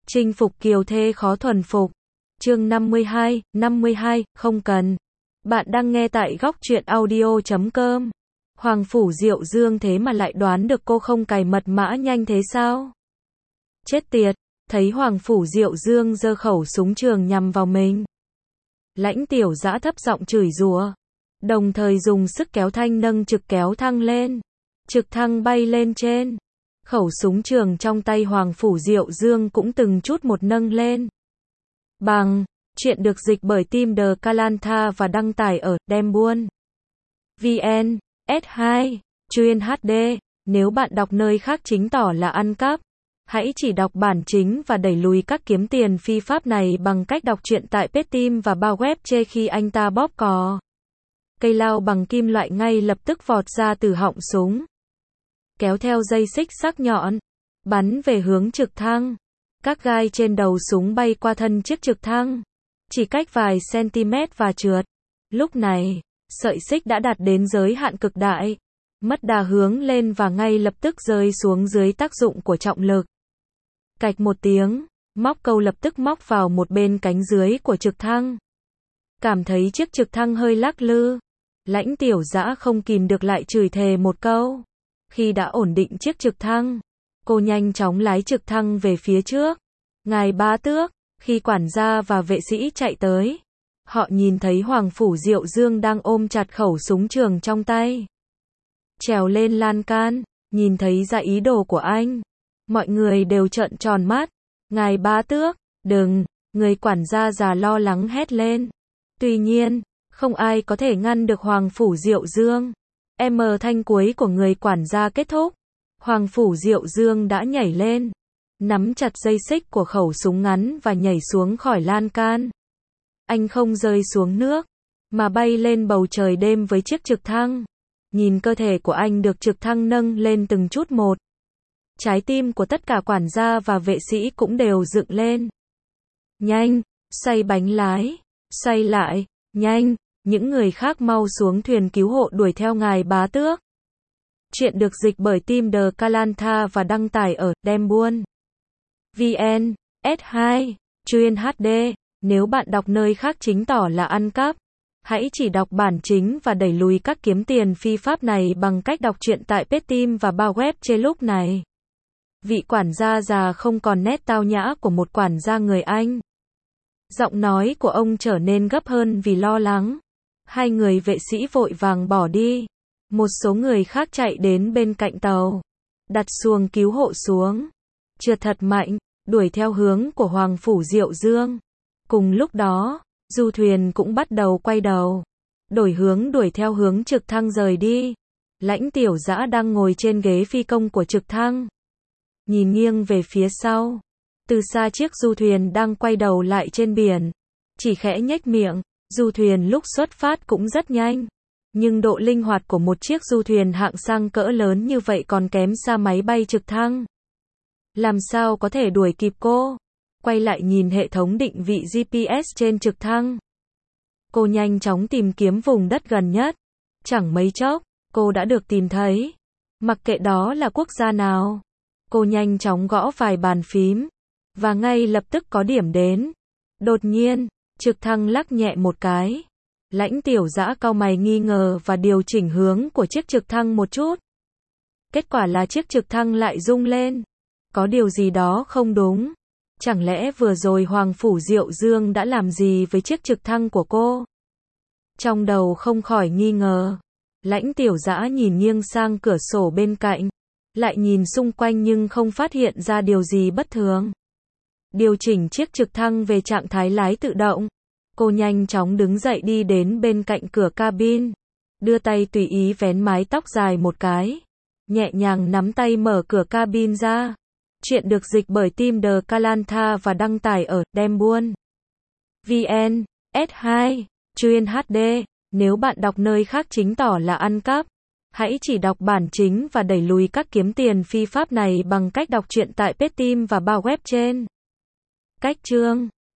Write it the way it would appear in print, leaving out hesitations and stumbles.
Chinh phục kiều thê khó thuần phục. Chương 52, không cần. Bạn đang nghe tại góc truyện audio.com. Hoàng Phủ Diệu Dương thế mà lại đoán được cô không cài mật mã nhanh thế sao? Chết tiệt, thấy Hoàng Phủ Diệu Dương giơ khẩu súng trường nhằm vào mình. Lãnh Tiểu Dã thấp giọng chửi rủa, đồng thời dùng sức kéo thanh nâng trực kéo thăng lên. Trực thăng bay lên trên. Khẩu súng trường trong tay Hoàng Phủ Diệu Dương cũng từng chút một nâng lên. Bằng, chuyện được dịch bởi Team The Kalantha và đăng tải ở Đem Buôn VN, S2, Chuyên HD. Nếu bạn đọc nơi khác chính tỏ là ăn cắp. Hãy chỉ đọc bản chính và đẩy lùi các kiếm tiền phi pháp này bằng cách đọc truyện tại Paytm và bao web chê khi anh ta bóp cò. Cây lao bằng kim loại ngay lập tức vọt ra từ họng súng, kéo theo dây xích sắc nhọn, bắn về hướng trực thăng. Các gai trên đầu súng bay qua thân chiếc trực thăng, chỉ cách vài cm và trượt. Lúc này, sợi xích đã đạt đến giới hạn cực đại, mất đà hướng lên và ngay lập tức rơi xuống dưới tác dụng của trọng lực. Cạch một tiếng, móc câu lập tức móc vào một bên cánh dưới của trực thăng. Cảm thấy chiếc trực thăng hơi lắc lư, Lãnh Tiểu Dã không kìm được lại chửi thề một câu. Khi đã ổn định chiếc trực thăng, cô nhanh chóng lái trực thăng về phía trước. Ngài bá tước, khi quản gia và vệ sĩ chạy tới, họ nhìn thấy Hoàng Phủ Diệu Dương đang ôm chặt khẩu súng trường trong tay. Trèo lên lan can, nhìn thấy ra ý đồ của anh. Mọi người đều trợn tròn mắt. Ngài bá tước, đừng, người quản gia già lo lắng hét lên. Tuy nhiên, không ai có thể ngăn được Hoàng Phủ Diệu Dương. Thanh cuối của người quản gia kết thúc. Hoàng Phủ Diệu Dương đã nhảy lên, nắm chặt dây xích của khẩu súng ngắn và nhảy xuống khỏi lan can. Anh không rơi xuống nước, mà bay lên bầu trời đêm với chiếc trực thăng. Nhìn cơ thể của anh được trực thăng nâng lên từng chút một. Trái tim của tất cả quản gia và vệ sĩ cũng đều dựng lên. Nhanh, xoay bánh lái, xoay lại, nhanh, những người khác mau xuống thuyền cứu hộ đuổi theo ngài bá tước. Chuyện được dịch bởi Team The Kalantha và đăng tải ở Đem Buôn VN, S2, Chuyên HD. Nếu bạn đọc nơi khác chính tỏ là ăn cắp. Hãy chỉ đọc bản chính và đẩy lùi các kiếm tiền phi pháp này bằng cách đọc truyện tại Paytm và bao web chê. Lúc này, vị quản gia già không còn nét tao nhã của một quản gia người Anh. Giọng nói của ông trở nên gấp hơn vì lo lắng. Hai người vệ sĩ vội vàng bỏ đi. Một số người khác chạy đến bên cạnh tàu, đặt xuồng cứu hộ xuống, trượt thật mạnh, đuổi theo hướng của Hoàng Phủ Diệu Dương. Cùng lúc đó, du thuyền cũng bắt đầu quay đầu, đổi hướng đuổi theo hướng trực thăng rời đi. Lãnh Tiểu Dã đang ngồi trên ghế phi công của trực thăng, nhìn nghiêng về phía sau. Từ xa chiếc du thuyền đang quay đầu lại trên biển, chỉ khẽ nhếch miệng. Du thuyền lúc xuất phát cũng rất nhanh, nhưng độ linh hoạt của một chiếc du thuyền hạng sang cỡ lớn như vậy còn kém xa máy bay trực thăng. Làm sao có thể đuổi kịp cô? Quay lại nhìn hệ thống định vị GPS trên trực thăng. Cô nhanh chóng tìm kiếm vùng đất gần nhất. Chẳng mấy chốc, cô đã được tìm thấy. Mặc kệ đó là quốc gia nào, cô nhanh chóng gõ vài bàn phím, và ngay lập tức có điểm đến. Đột nhiên, trực thăng lắc nhẹ một cái. Lãnh Tiểu Dã cau mày nghi ngờ và điều chỉnh hướng của chiếc trực thăng một chút. Kết quả là chiếc trực thăng lại rung lên. Có điều gì đó không đúng. Chẳng lẽ vừa rồi Hoàng Phủ Diệu Dương đã làm gì với chiếc trực thăng của cô? Trong đầu không khỏi nghi ngờ. Lãnh Tiểu Dã nhìn nghiêng sang cửa sổ bên cạnh, lại nhìn xung quanh nhưng không phát hiện ra điều gì bất thường. Điều chỉnh chiếc trực thăng về trạng thái lái tự động. Cô nhanh chóng đứng dậy đi đến bên cạnh cửa cabin, đưa tay tùy ý vén mái tóc dài một cái, nhẹ nhàng nắm tay mở cửa cabin ra. Chuyện được dịch bởi Team The Kalantha và đăng tải ở Đem Buôn VN, S2, Chuyên HD. Nếu bạn đọc nơi khác chính tỏ là ăn cắp. Hãy chỉ đọc bản chính và đẩy lùi các kiếm tiền phi pháp này bằng cách đọc truyện tại Paytm và bao web trên. Cách chương